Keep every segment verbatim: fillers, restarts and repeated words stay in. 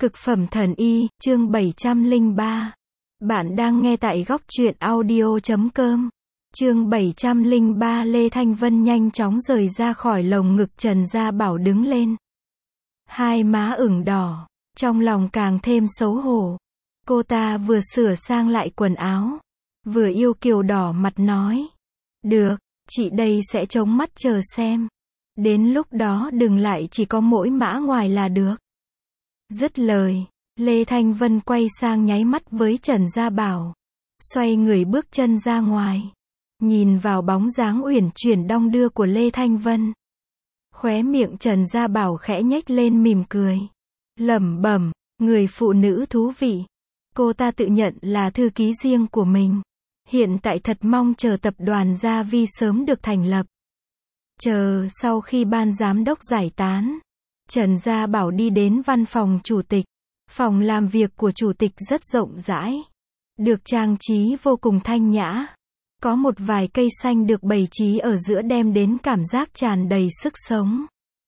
Cực phẩm thần y, chương bảy trăm lẻ ba. Bạn đang nghe tại góc truyện audio chấm com. Chương bảy trăm lẻ ba. Lê Thanh Vân nhanh chóng rời ra khỏi lồng ngực Trần Gia Bảo đứng lên. Hai má ửng đỏ, trong lòng càng thêm xấu hổ. Cô ta vừa sửa sang lại quần áo, vừa yêu kiều đỏ mặt nói. Được, chị đây sẽ chống mắt chờ xem. Đến lúc đó đừng lại chỉ có mỗi mã ngoài là được. Dứt lời, Lê Thanh Vân quay sang nháy mắt với Trần Gia Bảo. Xoay người bước chân ra ngoài. Nhìn vào bóng dáng uyển chuyển đong đưa của Lê Thanh Vân. Khóe miệng Trần Gia Bảo khẽ nhếch lên mỉm cười. Lẩm bẩm, người phụ nữ thú vị. Cô ta tự nhận là thư ký riêng của mình. Hiện tại thật mong chờ tập đoàn Gia Vi sớm được thành lập. Chờ sau khi ban giám đốc giải tán, Trần Gia Bảo đi đến văn phòng chủ tịch. Phòng làm việc của chủ tịch rất rộng rãi, được trang trí vô cùng thanh nhã. Có một vài cây xanh được bày trí ở giữa đem đến cảm giác tràn đầy sức sống.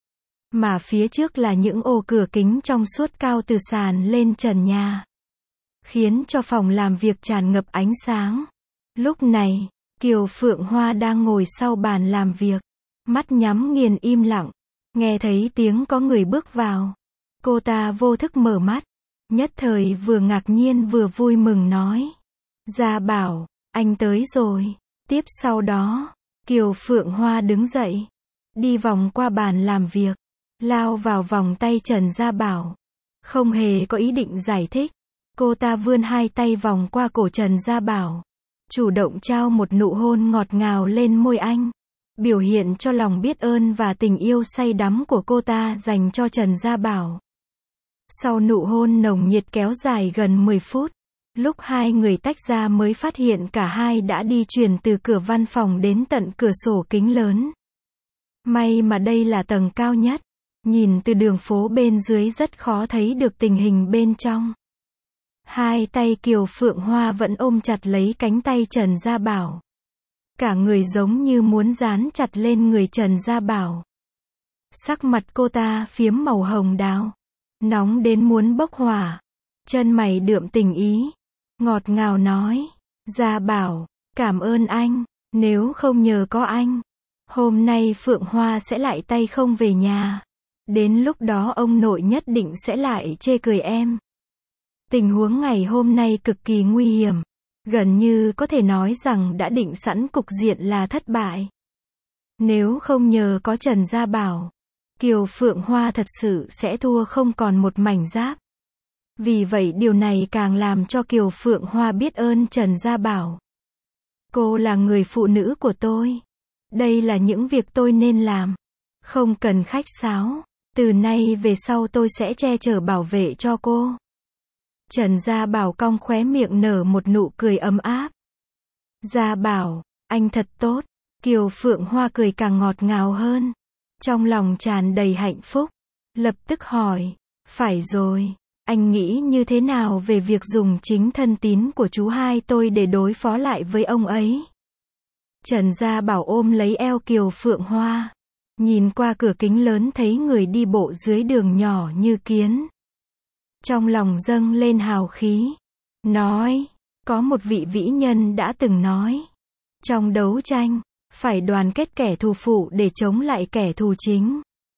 Mà phía trước là những ô cửa kính trong suốt cao từ sàn lên trần nhà, khiến cho phòng làm việc tràn ngập ánh sáng. Lúc này, Kiều Phượng Hoa đang ngồi sau bàn làm việc, mắt nhắm nghiền im lặng. Nghe thấy tiếng có người bước vào, cô ta vô thức mở mắt, nhất thời vừa ngạc nhiên vừa vui mừng nói. Gia Bảo, anh tới rồi. Tiếp sau đó, Kiều Phượng Hoa đứng dậy, đi vòng qua bàn làm việc, lao vào vòng tay Trần Gia Bảo. Không hề có ý định giải thích, cô ta vươn hai tay vòng qua cổ Trần Gia Bảo, chủ động trao một nụ hôn ngọt ngào lên môi anh. Biểu hiện cho lòng biết ơn và tình yêu say đắm của cô ta dành cho Trần Gia Bảo. Sau nụ hôn nồng nhiệt kéo dài gần mười phút, lúc hai người tách ra mới phát hiện cả hai đã đi chuyển từ cửa văn phòng đến tận cửa sổ kính lớn. May mà đây là tầng cao nhất, nhìn từ đường phố bên dưới rất khó thấy được tình hình bên trong. Hai tay Kiều Phượng Hoa vẫn ôm chặt lấy cánh tay Trần Gia Bảo. Cả người giống như muốn dán chặt lên người Trần Gia Bảo. Sắc mặt cô ta phiếm màu hồng đào, nóng đến muốn bốc hỏa. Chân mày đượm tình ý, ngọt ngào nói. Gia Bảo, cảm ơn anh, nếu không nhờ có anh, hôm nay Phượng Hoa sẽ lại tay không về nhà. Đến lúc đó ông nội nhất định sẽ lại chê cười em. Tình huống ngày hôm nay cực kỳ nguy hiểm. Gần như có thể nói rằng đã định sẵn cục diện là thất bại. Nếu không nhờ có Trần Gia Bảo, Kiều Phượng Hoa thật sự sẽ thua không còn một mảnh giáp. Vì vậy điều này càng làm cho Kiều Phượng Hoa biết ơn Trần Gia Bảo. Cô là người phụ nữ của tôi. Đây là những việc tôi nên làm. Không cần khách sáo. Từ nay về sau tôi sẽ che chở bảo vệ cho cô. Trần Gia Bảo cong khóe miệng nở một nụ cười ấm áp. Gia Bảo, anh thật tốt. Kiều Phượng Hoa cười càng ngọt ngào hơn. Trong lòng tràn đầy hạnh phúc. Lập tức hỏi. Phải rồi, anh nghĩ như thế nào về việc dùng chính thân tín của chú hai tôi để đối phó lại với ông ấy? Trần Gia Bảo ôm lấy eo Kiều Phượng Hoa. Nhìn qua cửa kính lớn thấy người đi bộ dưới đường nhỏ như kiến. Trong lòng dâng lên hào khí. Nói, có một vị vĩ nhân đã từng nói. Trong đấu tranh, phải đoàn kết kẻ thù phụ để chống lại kẻ thù chính.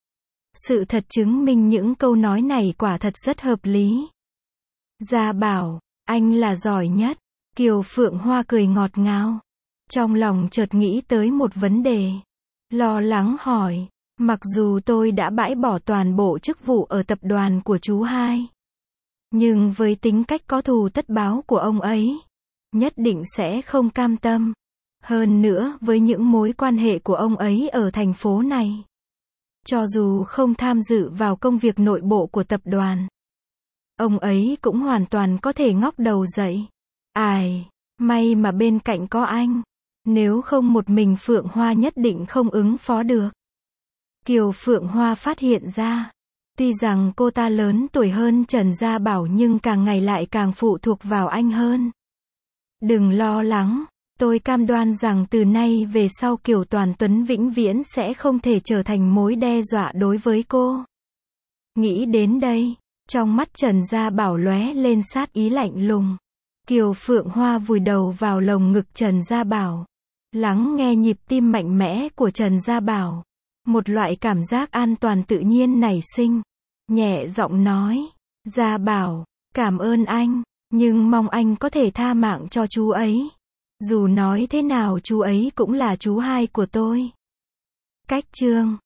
Sự thật chứng minh những câu nói này quả thật rất hợp lý. Gia Bảo, anh là giỏi nhất. Kiều Phượng Hoa cười ngọt ngào. Trong lòng chợt nghĩ tới một vấn đề. Lo lắng hỏi, mặc dù tôi đã bãi bỏ toàn bộ chức vụ ở tập đoàn của chú hai, nhưng với tính cách có thù tất báo của ông ấy, nhất định sẽ không cam tâm. Hơn nữa với những mối quan hệ của ông ấy ở thành phố này, cho dù không tham dự vào công việc nội bộ của tập đoàn, ông ấy cũng hoàn toàn có thể ngóc đầu dậy. Ai, may mà bên cạnh có anh. Nếu không một mình Phượng Hoa nhất định không ứng phó được. Kiều Phượng Hoa phát hiện ra, tuy rằng cô ta lớn tuổi hơn Trần Gia Bảo nhưng càng ngày lại càng phụ thuộc vào anh hơn. Đừng lo lắng, tôi cam đoan rằng từ nay về sau Kiều Toàn Tuấn vĩnh viễn sẽ không thể trở thành mối đe dọa đối với cô. Nghĩ đến đây, Trong mắt Trần Gia Bảo lóe lên sát ý lạnh lùng. Kiều Phượng Hoa vùi đầu vào lồng ngực Trần Gia Bảo. Lắng nghe nhịp tim mạnh mẽ của Trần Gia Bảo. Một loại cảm giác an toàn tự nhiên nảy sinh. Nhẹ giọng nói. Gia Bảo, cảm ơn anh, nhưng mong anh có thể tha mạng cho chú ấy. Dù nói thế nào chú ấy cũng là chú hai của tôi. Cách chương